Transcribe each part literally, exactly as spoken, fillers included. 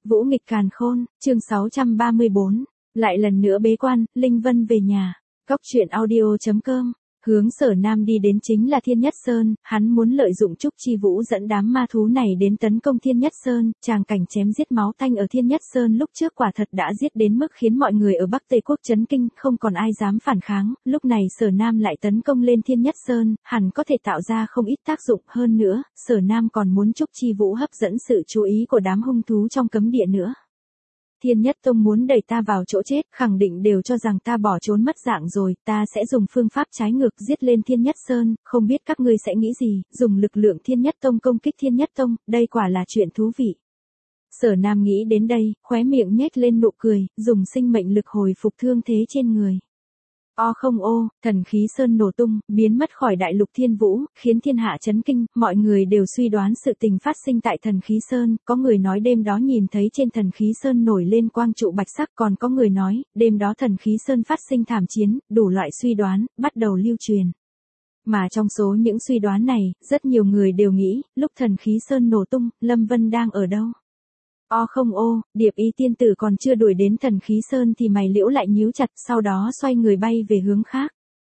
Vũ nghịch càn khôn, chương sáu trăm ba mươi bốn. Lại lần nữa bế quan, Linh Vân về nhà. Góc truyện audio chấm com. Hướng Sở Nam đi đến chính là Thiên Nhất Sơn, hắn muốn lợi dụng Trúc Chi Vũ dẫn đám ma thú này đến tấn công Thiên Nhất Sơn, tràng cảnh chém giết máu tanh ở Thiên Nhất Sơn lúc trước quả thật đã giết đến mức khiến mọi người ở Bắc Tây Quốc chấn kinh, không còn ai dám phản kháng, lúc này Sở Nam lại tấn công lên Thiên Nhất Sơn, hẳn có thể tạo ra không ít tác dụng hơn nữa, Sở Nam còn muốn Trúc Chi Vũ hấp dẫn sự chú ý của đám hung thú trong cấm địa nữa. Thiên Nhất Tông muốn đẩy ta vào chỗ chết, khẳng định đều cho rằng ta bỏ trốn mất dạng rồi, ta sẽ dùng phương pháp trái ngược giết lên Thiên Nhất Sơn, không biết các ngươi sẽ nghĩ gì, dùng lực lượng Thiên Nhất Tông công kích Thiên Nhất Tông, đây quả là chuyện thú vị. Sở Nam nghĩ đến đây, khóe miệng nhếch lên nụ cười, dùng sinh mệnh lực hồi phục thương thế trên người. O không ô, thần khí sơn nổ tung, biến mất khỏi đại lục Thiên Vũ, khiến thiên hạ chấn kinh, mọi người đều suy đoán sự tình phát sinh tại thần khí sơn, có người nói đêm đó nhìn thấy trên thần khí sơn nổi lên quang trụ bạch sắc, còn có người nói, đêm đó thần khí sơn phát sinh thảm chiến, đủ loại suy đoán, bắt đầu lưu truyền. Mà trong số những suy đoán này, rất nhiều người đều nghĩ, lúc thần khí sơn nổ tung, Lâm Vân đang ở đâu? O không ô, Điệp Y tiên tử còn chưa đuổi đến thần khí sơn thì mày liễu lại nhíu chặt, sau đó xoay người bay về hướng khác.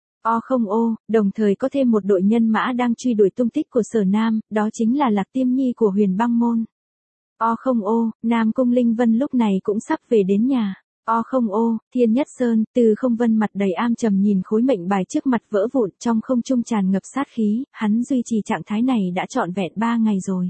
O không ô, đồng thời có thêm một đội nhân mã đang truy đuổi tung tích của Sở Nam, đó chính là Lạc Tiêm Nhi của Huyền Băng Môn. O không ô, Nam Cung Linh Vân lúc này cũng sắp về đến nhà. O không ô, Thiên Nhất Sơn, Từ Không Vân mặt đầy am trầm nhìn khối mệnh bài trước mặt vỡ vụn, trong không trung tràn ngập sát khí, hắn duy trì trạng thái này đã trọn vẹn ba ngày rồi.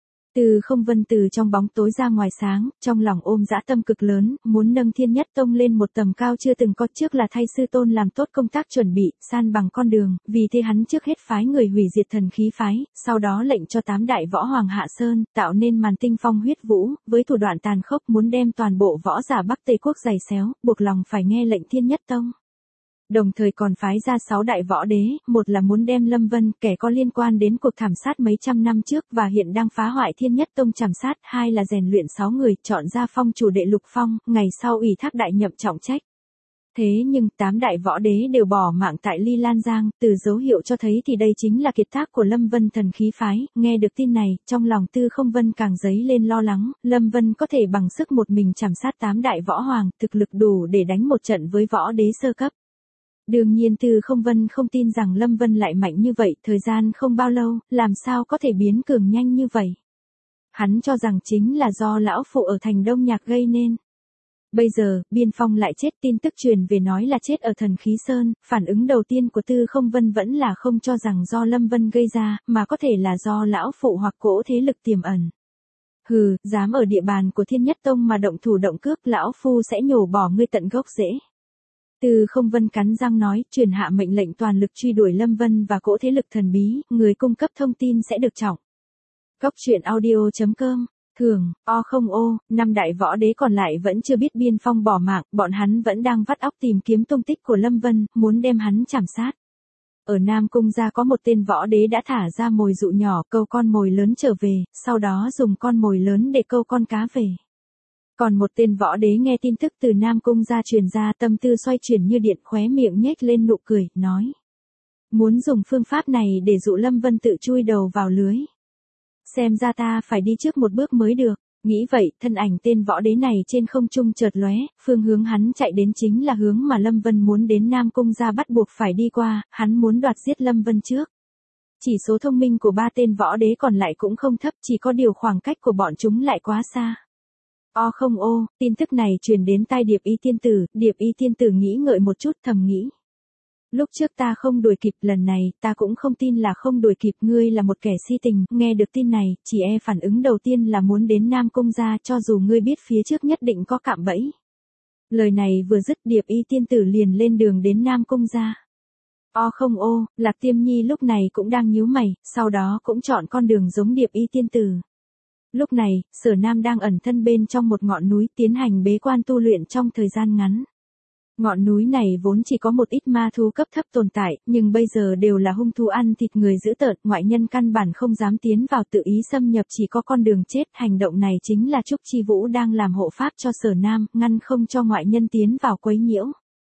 Từ Không Vân từ trong bóng tối ra ngoài sáng, trong lòng ôm dã tâm cực lớn, muốn nâng Thiên Nhất Tông lên một tầm cao chưa từng có, trước là thay sư tôn làm tốt công tác chuẩn bị, san bằng con đường, vì thế hắn trước hết phái người hủy diệt thần khí phái, sau đó lệnh cho tám đại võ hoàng hạ sơn, tạo nên màn tinh phong huyết vũ, với thủ đoạn tàn khốc muốn đem toàn bộ võ giả Bắc Tây Quốc giày xéo, buộc lòng phải nghe lệnh Thiên Nhất Tông. Đồng thời còn phái ra sáu đại võ đế, một là muốn đem Lâm Vân, kẻ có liên quan đến cuộc thảm sát mấy trăm năm trước và hiện đang phá hoại Thiên Nhất Tông trảm sát, hai là rèn luyện sáu người, chọn ra phong chủ đệ Lục Phong, ngày sau ủy thác đại nhậm trọng trách. Thế nhưng tám đại võ đế đều bỏ mạng tại Ly Lan Giang, từ dấu hiệu cho thấy thì đây chính là kiệt tác của Lâm Vân thần khí phái, nghe được tin này, trong lòng Tư Không Vân càng dấy lên lo lắng, Lâm Vân có thể bằng sức một mình trảm sát tám đại võ hoàng, thực lực đủ để đánh một trận với võ đế sơ cấp. Đương nhiên Tư Không Vân không tin rằng Lâm Vân lại mạnh như vậy, thời gian không bao lâu, làm sao có thể biến cường nhanh như vậy. Hắn cho rằng chính là do lão phụ ở thành Đông Nhạc gây nên. Bây giờ, Biên Phong lại chết, tin tức truyền về nói là chết ở thần khí sơn, phản ứng đầu tiên của Tư Không Vân vẫn là không cho rằng do Lâm Vân gây ra, mà có thể là do lão phụ hoặc cỗ thế lực tiềm ẩn. Hừ, dám ở địa bàn của Thiên Nhất Tông mà động thủ động cước, lão phu sẽ nhổ bỏ ngươi tận gốc rễ. Từ Không Vân cắn răng nói, truyền hạ mệnh lệnh toàn lực truy đuổi Lâm Vân và cỗ thế lực thần bí, người cung cấp thông tin sẽ được trọng. Góc truyện audio chấm com. Thường, O không ô, năm đại võ đế còn lại vẫn chưa biết Biên Phong bỏ mạng, bọn hắn vẫn đang vắt óc tìm kiếm tung tích của Lâm Vân, muốn đem hắn trảm sát. Ở Nam Cung gia có một tên võ đế đã thả ra mồi dụ nhỏ, câu con mồi lớn trở về, sau đó dùng con mồi lớn để câu con cá về. Còn một tên võ đế nghe tin tức từ Nam Cung gia truyền ra, tâm tư xoay chuyển như điện, khóe miệng nhếch lên nụ cười, nói. Muốn dùng phương pháp này để dụ Lâm Vân tự chui đầu vào lưới. Xem ra ta phải đi trước một bước mới được, nghĩ vậy, thân ảnh tên võ đế này trên không trung chợt lóe, phương hướng hắn chạy đến chính là hướng mà Lâm Vân muốn đến, Nam Cung gia bắt buộc phải đi qua, hắn muốn đoạt giết Lâm Vân trước. Chỉ số thông minh của ba tên võ đế còn lại cũng không thấp, chỉ có điều khoảng cách của bọn chúng lại quá xa. O không ô, tin tức này truyền đến tai Điệp Y tiên tử, Điệp Y tiên tử nghĩ ngợi một chút, thầm nghĩ. Lúc trước ta không đuổi kịp, lần này, ta cũng không tin là không đuổi kịp, ngươi là một kẻ si tình, nghe được tin này, chỉ e phản ứng đầu tiên là muốn đến Nam Cung gia, cho dù ngươi biết phía trước nhất định có cạm bẫy. Lời này vừa dứt, Điệp Y tiên tử liền lên đường đến Nam Cung gia. O không ô, Lạc Tiêm Nhi lúc này cũng đang nhíu mày, sau đó cũng chọn con đường giống Điệp Y tiên tử. Lúc này, Sở Nam đang ẩn thân bên trong một ngọn núi, tiến hành bế quan tu luyện trong thời gian ngắn. Ngọn núi này vốn chỉ có một ít ma thú cấp thấp tồn tại, nhưng bây giờ đều là hung thú ăn thịt người dữ tợn, ngoại nhân căn bản không dám tiến vào, tự ý xâm nhập, chỉ có con đường chết. Hành động này chính là Trúc Chi Vũ đang làm hộ pháp cho Sở Nam, ngăn không cho ngoại nhân tiến vào quấy nhiễu.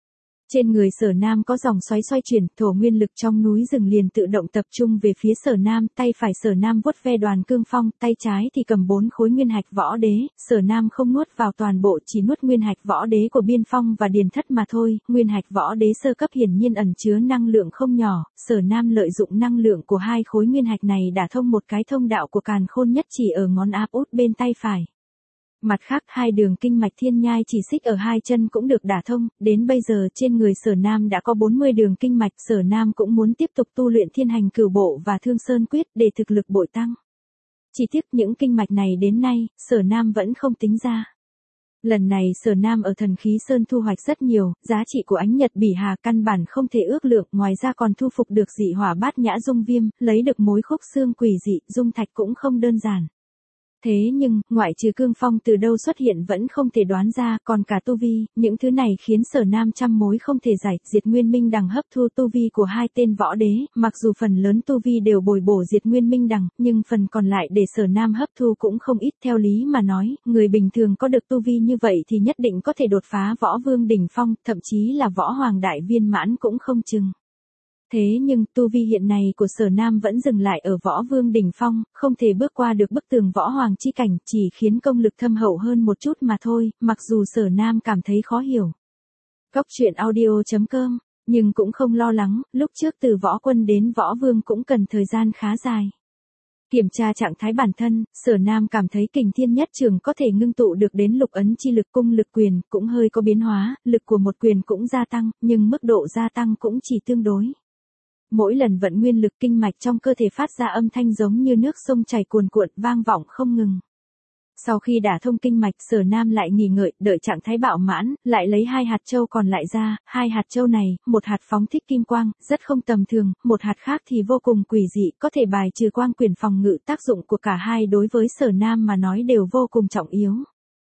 Trên người Sở Nam có dòng xoáy xoay chuyển, thổ nguyên lực trong núi rừng liền tự động tập trung về phía Sở Nam, tay phải Sở Nam vuốt ve đoàn cương phong, tay trái thì cầm bốn khối nguyên hạch võ đế, Sở Nam không nuốt vào toàn bộ, chỉ nuốt nguyên hạch võ đế của Biên Phong và Điền Thất mà thôi, nguyên hạch võ đế sơ cấp hiển nhiên ẩn chứa năng lượng không nhỏ, Sở Nam lợi dụng năng lượng của hai khối nguyên hạch này đả thông một cái thông đạo của càn khôn nhất chỉ ở ngón áp út bên tay phải. Mặt khác hai đường kinh mạch thiên nhai chỉ xích ở hai chân cũng được đả thông, đến bây giờ trên người Sở Nam đã có bốn mươi đường kinh mạch, Sở Nam cũng muốn tiếp tục tu luyện thiên hành cửu bộ và thương sơn quyết để thực lực bội tăng. Chỉ tiếc những kinh mạch này đến nay, Sở Nam vẫn không tính ra. Lần này Sở Nam ở Thần Khí Sơn thu hoạch rất nhiều, giá trị của ánh nhật bỉ hà căn bản không thể ước lượng, ngoài ra còn thu phục được dị hỏa bát nhã dung viêm, lấy được mối khúc xương quỷ dị, dung thạch cũng không đơn giản. Thế nhưng, ngoại trừ cương phong từ đâu xuất hiện vẫn không thể đoán ra, còn cả tu vi, những thứ này khiến Sở Nam trăm mối không thể giải, Diệt Nguyên Minh Đằng hấp thu tu vi của hai tên võ đế, mặc dù phần lớn tu vi đều bồi bổ Diệt Nguyên Minh Đằng, nhưng phần còn lại để Sở Nam hấp thu cũng không ít, theo lý mà nói, người bình thường có được tu vi như vậy thì nhất định có thể đột phá võ vương đỉnh phong, thậm chí là võ hoàng đại viên mãn cũng không chừng. Thế nhưng, tu vi hiện này của Sở Nam vẫn dừng lại ở võ vương đỉnh phong, không thể bước qua được bức tường võ hoàng chi cảnh, chỉ khiến công lực thâm hậu hơn một chút mà thôi, mặc dù Sở Nam cảm thấy khó hiểu. Cốc truyện audio chấm com, nhưng cũng không lo lắng, lúc trước từ võ quân đến võ vương cũng cần thời gian khá dài. Kiểm tra trạng thái bản thân, Sở Nam cảm thấy Kình Thiên Nhất Trường có thể ngưng tụ được đến lục ấn chi lực, cung lực quyền cũng hơi có biến hóa, lực của một quyền cũng gia tăng, nhưng mức độ gia tăng cũng chỉ tương đối. Mỗi lần vận nguyên lực kinh mạch trong cơ thể phát ra âm thanh giống như nước sông chảy cuồn cuộn, vang vọng không ngừng. Sau khi đả thông kinh mạch, Sở Nam lại nghỉ ngợi, đợi trạng thái bạo mãn, lại lấy hai hạt châu còn lại ra, hai hạt châu này, một hạt phóng thích kim quang, rất không tầm thường, một hạt khác thì vô cùng quỷ dị, có thể bài trừ quang quyền phòng ngự, tác dụng của cả hai đối với Sở Nam mà nói đều vô cùng trọng yếu.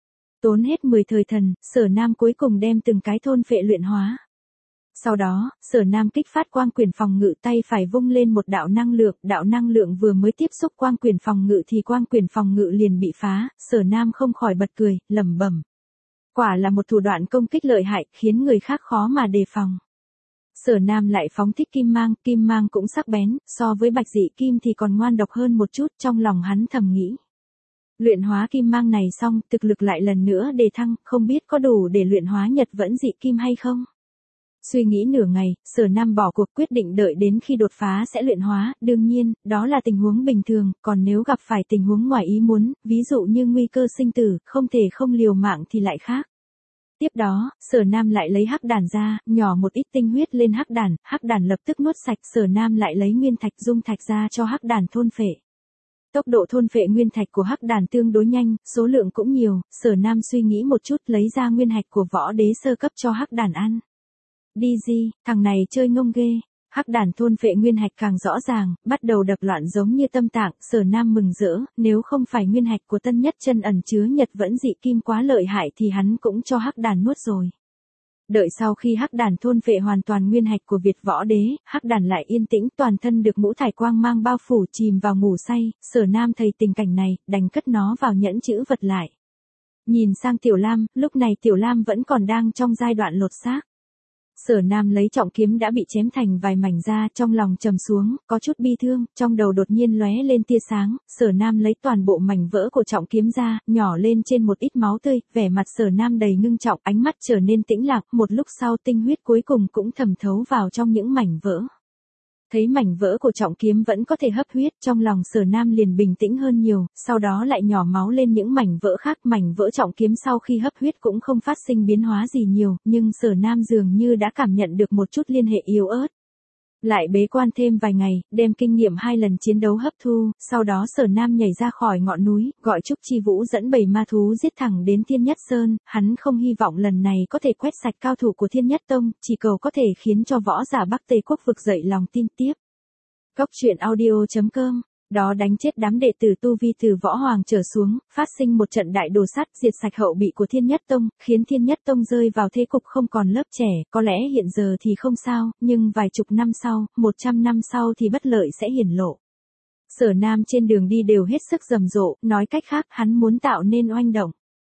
Tốn hết mười thời thần, Sở Nam cuối cùng đem từng cái thôn phệ luyện hóa. Sau đó, Sở Nam kích phát quang quyền phòng ngự, tay phải vung lên một đạo năng lượng, đạo năng lượng vừa mới tiếp xúc quang quyền phòng ngự thì quang quyền phòng ngự liền bị phá, Sở Nam không khỏi bật cười, lẩm bẩm. Quả là một thủ đoạn công kích lợi hại, khiến người khác khó mà đề phòng. Sở Nam lại phóng thích kim mang, kim mang cũng sắc bén, so với bạch dị kim thì còn ngoan độc hơn một chút, trong lòng hắn thầm nghĩ. Luyện hóa kim mang này xong, thực lực lại lần nữa đề thăng, không biết có đủ để luyện hóa nhật vẫn dị kim hay không? Suy nghĩ nửa ngày, Sở Nam bỏ cuộc, quyết định đợi đến khi đột phá sẽ luyện hóa, đương nhiên, đó là tình huống bình thường, còn nếu gặp phải tình huống ngoài ý muốn, ví dụ như nguy cơ sinh tử, không thể không liều mạng thì lại khác. Tiếp đó, Sở Nam lại lấy hắc đàn ra, nhỏ một ít tinh huyết lên hắc đàn, hắc đàn lập tức nuốt sạch, Sở Nam lại lấy nguyên thạch dung thạch ra cho hắc đàn thôn phệ. Tốc độ thôn phệ nguyên thạch của hắc đàn tương đối nhanh, số lượng cũng nhiều, Sở Nam suy nghĩ một chút lấy ra nguyên hạch của võ đế sơ cấp cho hắc đàn ăn. Đi gì, thằng này chơi ngông ghê. Hắc đàn thôn phệ nguyên hạch càng rõ ràng, bắt đầu đập loạn giống như tâm tạng, Sở Nam mừng rỡ, nếu không phải nguyên hạch của Tân Nhất Chân ẩn chứa nhật vẫn dị kim quá lợi hại thì hắn cũng cho hắc đàn nuốt rồi. Đợi sau khi hắc đàn thôn phệ hoàn toàn nguyên hạch của Việt võ đế, hắc đàn lại yên tĩnh, toàn thân được ngũ thải quang mang bao phủ, chìm vào ngủ say, Sở Nam thấy tình cảnh này, đành cất nó vào nhẫn chữ vật lại. Nhìn sang Tiểu Lam, lúc này Tiểu Lam vẫn còn đang trong giai đoạn lột xác. Sở Nam lấy trọng kiếm đã bị chém thành vài mảnh ra, trong lòng trầm xuống, có chút bi thương, trong đầu đột nhiên lóe lên tia sáng, Sở Nam lấy toàn bộ mảnh vỡ của trọng kiếm ra, nhỏ lên trên một ít máu tươi, vẻ mặt Sở Nam đầy ngưng trọng, ánh mắt trở nên tĩnh lặng, một lúc sau tinh huyết cuối cùng cũng thẩm thấu vào trong những mảnh vỡ. Thấy mảnh vỡ của trọng kiếm vẫn có thể hấp huyết, trong lòng Sở Nam liền bình tĩnh hơn nhiều, sau đó lại nhỏ máu lên những mảnh vỡ khác, mảnh vỡ trọng kiếm sau khi hấp huyết cũng không phát sinh biến hóa gì nhiều, nhưng Sở Nam dường như đã cảm nhận được một chút liên hệ yếu ớt. Lại bế quan thêm vài ngày, đem kinh nghiệm hai lần chiến đấu hấp thu, sau đó Sở Nam nhảy ra khỏi ngọn núi, gọi Trúc Chi Vũ dẫn bầy ma thú giết thẳng đến Thiên Nhất Sơn, hắn không hy vọng lần này có thể quét sạch cao thủ của Thiên Nhất Tông, chỉ cầu có thể khiến cho võ giả Bắc Tây Quốc vực dậy lòng tin tiếp. Cốc truyện audio chấm com, đó đánh chết đám đệ tử tu vi từ võ hoàng trở xuống, phát sinh một trận đại đồ sát, diệt sạch hậu bị của Thiên Nhất Tông, khiến Thiên Nhất Tông rơi vào thế cục không còn lớp trẻ, có lẽ hiện giờ thì không sao, nhưng vài chục năm sau, một trăm năm sau thì bất lợi sẽ hiển lộ. Sở Nam trên đường đi đều hết sức rầm rộ, nói cách khác, hắn muốn tạo nên oanh động.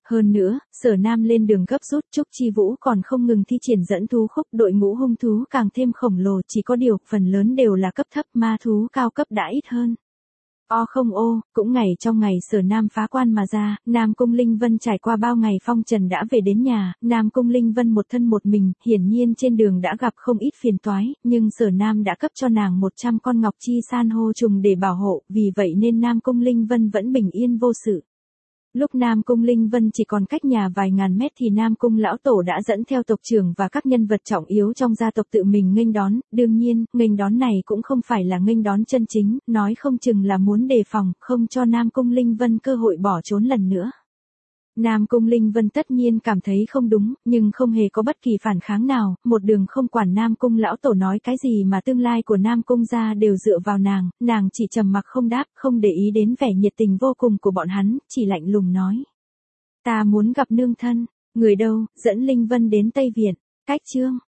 Hơn nữa, Sở Nam lên đường gấp rút, Trúc Chi Vũ còn không ngừng thi triển dẫn thú khúc, đội ngũ hung thú càng thêm khổng lồ, chỉ có điều, phần lớn đều là cấp thấp, ma thú cao cấp đã ít hơn. O không ô, cũng ngày trong ngày Sở Nam phá quan mà ra, Nam Cung Linh Vân trải qua bao ngày phong trần đã về đến nhà, Nam Cung Linh Vân một thân một mình, hiển nhiên trên đường đã gặp không ít phiền toái, nhưng Sở Nam đã cấp cho nàng một trăm con ngọc chi san hô trùng để bảo hộ, vì vậy nên Nam Cung Linh Vân vẫn bình yên vô sự. Lúc Nam Cung Linh Vân chỉ còn cách nhà vài ngàn mét thì Nam Cung lão tổ đã dẫn theo tộc trưởng và các nhân vật trọng yếu trong gia tộc tự mình nghênh đón, đương nhiên, nghênh đón này cũng không phải là nghênh đón chân chính, nói không chừng là muốn đề phòng, không cho Nam Cung Linh Vân cơ hội bỏ trốn lần nữa. Nam Cung Linh Vân tất nhiên cảm thấy không đúng, nhưng không hề có bất kỳ phản kháng nào, một đường không quản Nam Cung lão tổ nói cái gì mà tương lai của Nam Cung gia đều dựa vào nàng, nàng chỉ trầm mặc không đáp, không để ý đến vẻ nhiệt tình vô cùng của bọn hắn, chỉ lạnh lùng nói. Ta muốn gặp nương thân, người đâu, dẫn Linh Vân đến Tây Viện, cách chương.